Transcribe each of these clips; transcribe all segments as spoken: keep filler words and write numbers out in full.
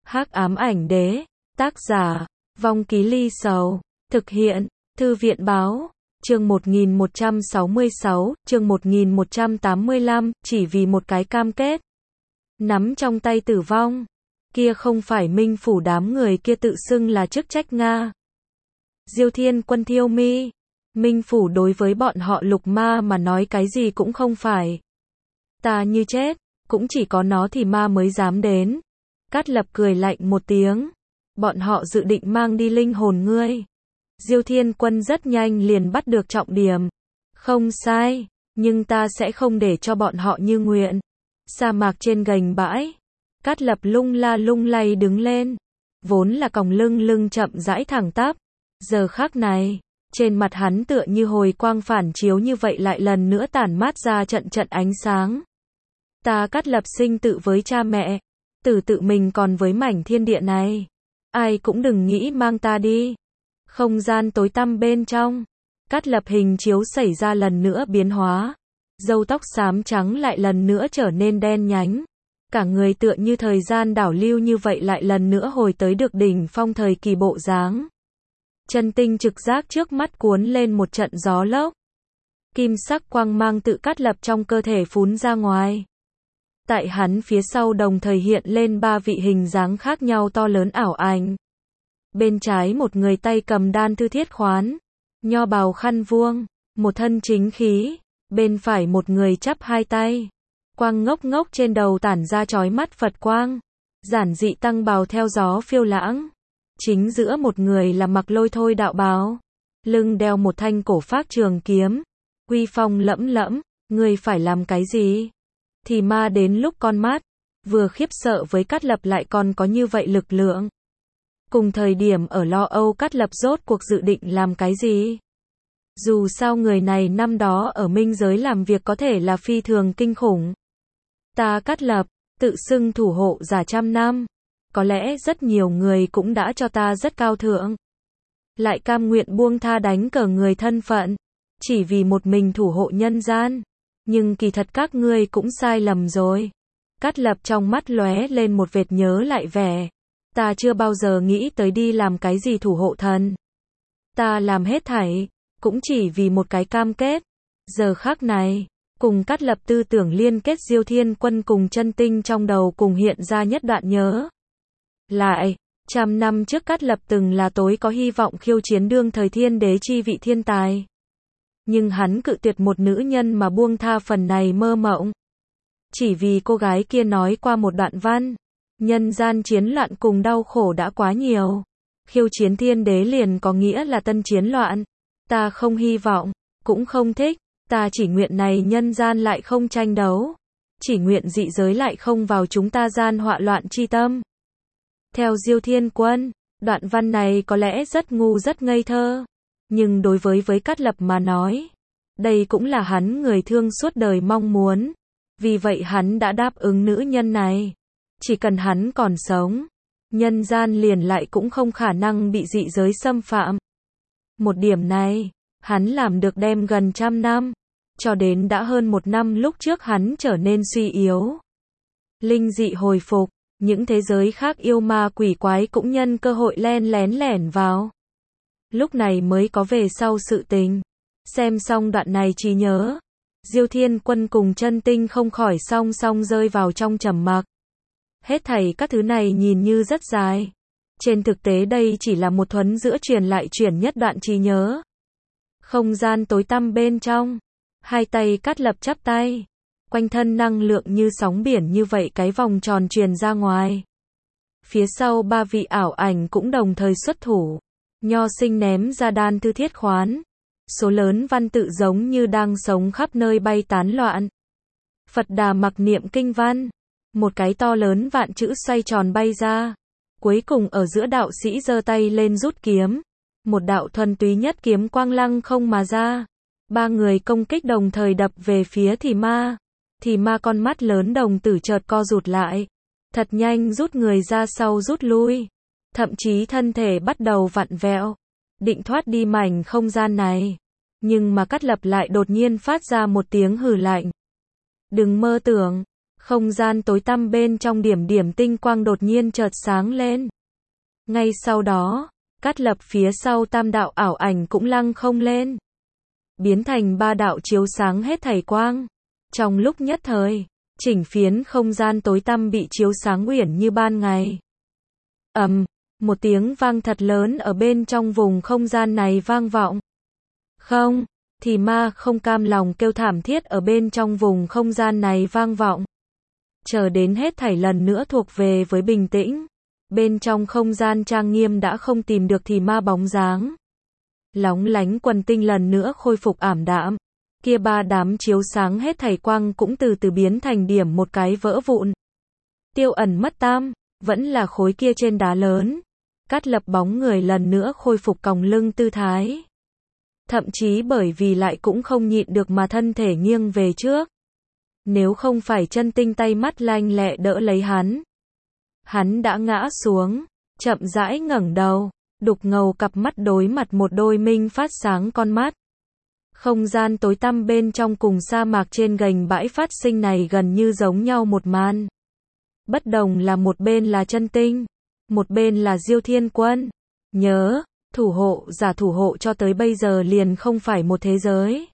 Hắc ám ảnh đế, tác giả, Vong Ký Ly Sầu, thực hiện, Thư viện báo, chương một nghìn một trăm sáu mươi sáu, chương một nghìn một trăm tám mươi lăm, chỉ vì một cái cam kết. Nắm trong tay tử vong, kia không phải Minh Phủ đám người kia tự xưng là chức trách Nga. Diêu Thiên Quân thiêu mi, Minh Phủ đối với bọn họ lục ma mà nói cái gì cũng không phải. Ta như chết, cũng chỉ có nó thì ma mới dám đến. Cát Lập cười lạnh một tiếng. Bọn họ dự định mang đi linh hồn ngươi. Diêu Thiên Quân rất nhanh liền bắt được trọng điểm. Không sai, nhưng ta sẽ không để cho bọn họ như nguyện. Sa mạc trên gành bãi. Cát Lập lung la lung lay đứng lên. Vốn là còng lưng lưng chậm rãi thẳng tắp. Giờ khắc này, trên mặt hắn tựa như hồi quang phản chiếu như vậy lại lần nữa tản mát ra trận trận ánh sáng. Ta Cát Lập sinh tự với cha mẹ, tử tự mình còn với mảnh thiên địa này. Ai cũng đừng nghĩ mang ta đi. Không gian tối tăm bên trong, Cát Lập hình chiếu xảy ra lần nữa biến hóa. Râu tóc xám trắng lại lần nữa trở nên đen nhánh. Cả người tựa như thời gian đảo lưu như vậy lại lần nữa hồi tới được đỉnh phong thời kỳ bộ dáng. Chân tinh trực giác trước mắt cuốn lên một trận gió lốc. Kim sắc quang mang tự Cát Lập trong cơ thể phún ra ngoài. Tại hắn phía sau đồng thời hiện lên ba vị hình dáng khác nhau to lớn ảo ảnh. Bên trái một người tay cầm đan thư thiết khoán, nho bào khăn vuông, một thân chính khí. Bên phải một người chắp hai tay, quang ngốc ngốc trên đầu tản ra chói mắt Phật quang. Giản dị tăng bào theo gió phiêu lãng. Chính giữa một người là mặc lôi thôi đạo bào, lưng đeo một thanh cổ phác trường kiếm, uy phong lẫm lẫm. Người phải làm cái gì? Thì ma đến lúc con mắt, vừa khiếp sợ với Cát Lập lại còn có như vậy lực lượng. Cùng thời điểm ở lo âu Cát Lập rốt cuộc dự định làm cái gì? Dù sao người này năm đó ở minh giới làm việc có thể là phi thường kinh khủng. Ta Cát Lập, tự xưng thủ hộ giả trăm năm. Có lẽ rất nhiều người cũng đã cho ta rất cao thượng. Lại cam nguyện buông tha đánh cờ người thân phận. Chỉ vì một mình thủ hộ nhân gian. Nhưng kỳ thật các ngươi cũng sai lầm rồi. Cát Lập trong mắt lóe lên một vệt nhớ lại vẻ. Ta chưa bao giờ nghĩ tới đi làm cái gì thủ hộ thần. Ta làm hết thảy, cũng chỉ vì một cái cam kết. Giờ khắc này, cùng Cát Lập tư tưởng liên kết Diêu Thiên Quân cùng chân tinh trong đầu cùng hiện ra nhất đoạn nhớ. Lại, trăm năm trước Cát Lập từng là tối có hy vọng khiêu chiến đương thời thiên đế chi vị thiên tài. Nhưng hắn cự tuyệt một nữ nhân mà buông tha phần này mơ mộng. Chỉ vì cô gái kia nói qua một đoạn văn. Nhân gian chiến loạn cùng đau khổ đã quá nhiều. Khiêu chiến thiên đế liền có nghĩa là tân chiến loạn. Ta không hy vọng, cũng không thích. Ta chỉ nguyện này nhân gian lại không tranh đấu. Chỉ nguyện dị giới lại không vào chúng ta gian họa loạn chi tâm. Theo Diêu Thiên Quân, đoạn văn này có lẽ rất ngu rất ngây thơ. Nhưng đối với với Cát Lập mà nói, đây cũng là hắn người thương suốt đời mong muốn. Vì vậy hắn đã đáp ứng nữ nhân này. Chỉ cần hắn còn sống, nhân gian liền lại cũng không khả năng bị dị giới xâm phạm. Một điểm này, hắn làm được đem gần trăm năm. Cho đến đã hơn một năm lúc trước hắn trở nên suy yếu. Linh dị hồi phục, những thế giới khác yêu ma quỷ quái cũng nhân cơ hội len lén lẻn vào. Lúc này mới có về sau sự tình. Xem xong đoạn này trí nhớ, Diêu Thiên Quân cùng chân tinh không khỏi song song rơi vào trong trầm mặc. Hết thảy các thứ này nhìn như rất dài. Trên thực tế đây chỉ là một thuấn giữa truyền lại truyền nhất đoạn trí nhớ. Không gian tối tăm bên trong, hai tay Cát Lập chắp tay, quanh thân năng lượng như sóng biển như vậy cái vòng tròn truyền ra ngoài. Phía sau ba vị ảo ảnh cũng đồng thời xuất thủ. Nho Sinh ném ra đan thư thiết khoán. Số lớn văn tự giống như đang sống khắp nơi bay tán loạn. Phật Đà mặc niệm kinh văn. Một cái to lớn vạn chữ xoay tròn bay ra. Cuối cùng ở giữa đạo sĩ giơ tay lên rút kiếm. Một đạo thuần túy nhất kiếm quang lăng không mà ra. Ba người công kích đồng thời đập về phía thì ma. Thì ma con mắt lớn đồng tử chợt co rụt lại. Thật nhanh rút người ra sau rút lui. Thậm chí thân thể bắt đầu vặn vẹo. Định thoát đi mảnh không gian này. Nhưng mà Cát Lập lại đột nhiên phát ra một tiếng hừ lạnh. Đừng mơ tưởng. Không gian tối tăm bên trong điểm điểm tinh quang đột nhiên chợt sáng lên. Ngay sau đó, Cát Lập phía sau tam đạo ảo ảnh cũng lăng không lên. Biến thành ba đạo chiếu sáng hết thảy quang. Trong lúc nhất thời, chỉnh phiến không gian tối tăm bị chiếu sáng uyển như ban ngày. Ầm, một tiếng vang thật lớn ở bên trong vùng không gian này vang vọng. Không, thì ma không cam lòng kêu thảm thiết ở bên trong vùng không gian này vang vọng. Chờ đến hết thảy lần nữa thuộc về với bình tĩnh. Bên trong không gian trang nghiêm đã không tìm được thì ma bóng dáng. Lóng lánh quần tinh lần nữa khôi phục ảm đạm. Kia ba đám chiếu sáng hết thảy quang cũng từ từ biến thành điểm một cái vỡ vụn. Tiêu ẩn mất tam, vẫn là khối kia trên đá lớn. Cát Lập bóng người lần nữa khôi phục còng lưng tư thái. Thậm chí bởi vì lại cũng không nhịn được mà thân thể nghiêng về trước. Nếu không phải chân tinh tay mắt lanh lẹ đỡ lấy hắn. Hắn đã ngã xuống, chậm rãi ngẩng đầu, đục ngầu cặp mắt đối mặt một đôi minh phát sáng con mắt. Không gian tối tăm bên trong cùng sa mạc trên gành bãi phát sinh này gần như giống nhau một màn. Bất đồng là một bên là chân tinh, một bên là Diêu Thiên Quân. Nhớ, thủ hộ giả thủ hộ cho tới bây giờ liền không phải một thế giới,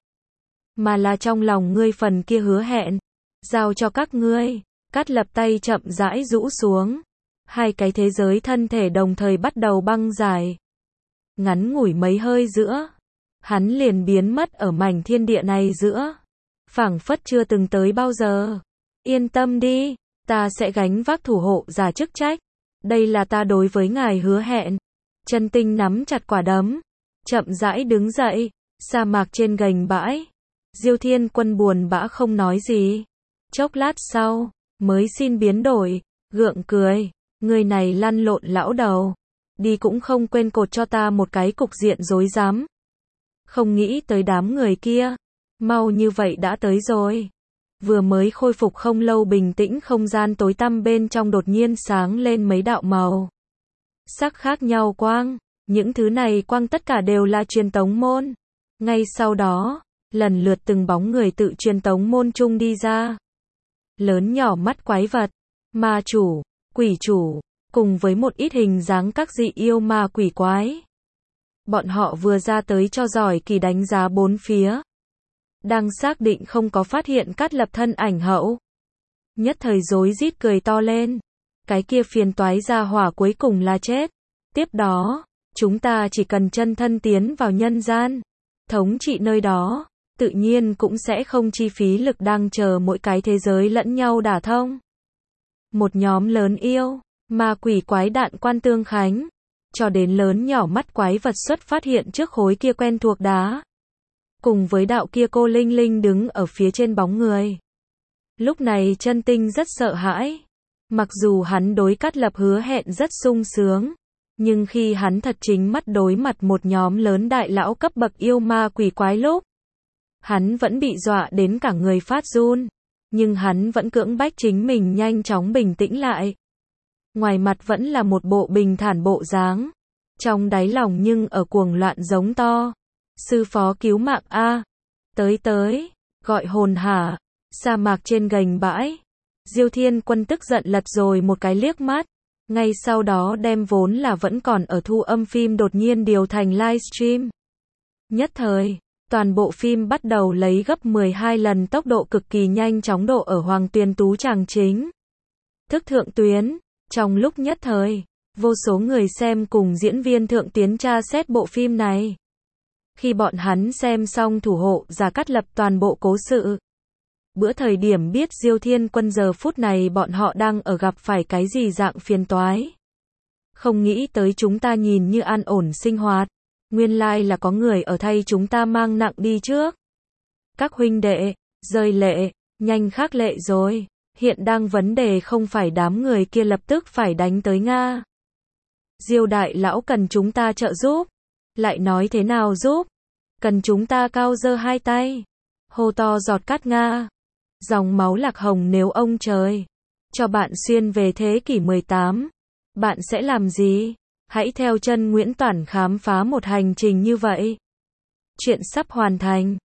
mà là trong lòng ngươi phần kia hứa hẹn, giao cho các ngươi. Cát Lập tay chậm rãi rũ xuống, hai cái thế giới thân thể đồng thời bắt đầu băng giải. Ngắn ngủi mấy hơi giữa, hắn liền biến mất ở mảnh thiên địa này giữa, phảng phất chưa từng tới bao giờ. Yên tâm đi, ta sẽ gánh vác thủ hộ giả chức trách, đây là ta đối với ngài hứa hẹn. Chân tinh nắm chặt quả đấm, chậm rãi đứng dậy, sa mạc trên gành bãi. Diêu Thiên Quân buồn bã không nói gì. Chốc lát sau, mới xin biến đổi, gượng cười, người này lăn lộn lão đầu, đi cũng không quên cột cho ta một cái cục diện rối rắm. Không nghĩ tới đám người kia, mau như vậy đã tới rồi. Vừa mới khôi phục không lâu bình tĩnh không gian tối tăm bên trong đột nhiên sáng lên mấy đạo màu sắc khác nhau quang, những thứ này quang tất cả đều là truyền tống môn. Ngay sau đó, lần lượt từng bóng người tự truyền tống môn chung đi ra. Lớn nhỏ mắt quái vật, ma chủ, quỷ chủ, cùng với một ít hình dáng các dị yêu ma quỷ quái. Bọn họ vừa ra tới cho giỏi kỳ đánh giá bốn phía. Đang xác định không có phát hiện Cát Lập thân ảnh hậu. Nhất thời rối rít cười to lên. Cái kia phiền toái ra hỏa cuối cùng là chết. Tiếp đó, chúng ta chỉ cần chân thân tiến vào nhân gian, thống trị nơi đó, tự nhiên cũng sẽ không chi phí lực đang chờ mỗi cái thế giới lẫn nhau đả thông. Một nhóm lớn yêu, ma quỷ quái đạn quan tương khánh, cho đến lớn nhỏ mắt quái vật xuất phát hiện trước khối kia quen thuộc đá. Cùng với đạo kia cô Linh Linh đứng ở phía trên bóng người. Lúc này chân tinh rất sợ hãi. Mặc dù hắn đối Cát Lập hứa hẹn rất sung sướng, nhưng khi hắn thật chính mắt đối mặt một nhóm lớn đại lão cấp bậc yêu ma quỷ quái lúc, hắn vẫn bị dọa đến cả người phát run, nhưng hắn vẫn cưỡng bách chính mình nhanh chóng bình tĩnh lại. Ngoài mặt vẫn là một bộ bình thản bộ dáng, trong đáy lòng nhưng ở cuồng loạn giống to. Sư phó cứu mạng a, tới tới, gọi hồn hả. Sa mạc trên gành bãi, Diêu Thiên Quân tức giận lật rồi một cái liếc mắt, ngay sau đó đem vốn là vẫn còn ở thu âm phim đột nhiên điều thành livestream. Nhất thời, toàn bộ phim bắt đầu lấy gấp mười hai lần tốc độ cực kỳ nhanh chóng độ ở Hoàng Tuyền Tú chàng chính. Thức thượng tuyến, trong lúc nhất thời, vô số người xem cùng diễn viên thượng tiến tra xét bộ phim này. Khi bọn hắn xem xong thủ hộ giả Cát Lập toàn bộ cố sự, bữa thời điểm biết Diêu Thiên Quân giờ phút này bọn họ đang ở gặp phải cái gì dạng phiền toái. Không nghĩ tới chúng ta nhìn như an ổn sinh hoạt, nguyên lai là có người ở thay chúng ta mang nặng đi trước. Các huynh đệ, rơi lệ, nhanh khắc lệ rồi, hiện đang vấn đề không phải đám người kia lập tức phải đánh tới Nga. Diêu đại lão cần chúng ta trợ giúp, lại nói thế nào giúp, cần chúng ta cao giơ hai tay, hô to giọt cát Nga. Dòng máu lạc hồng nếu ông trời cho bạn xuyên về thế kỷ mười tám, bạn sẽ làm gì? Hãy theo chân Nguyễn Toản khám phá một hành trình như vậy. Chuyện sắp hoàn thành.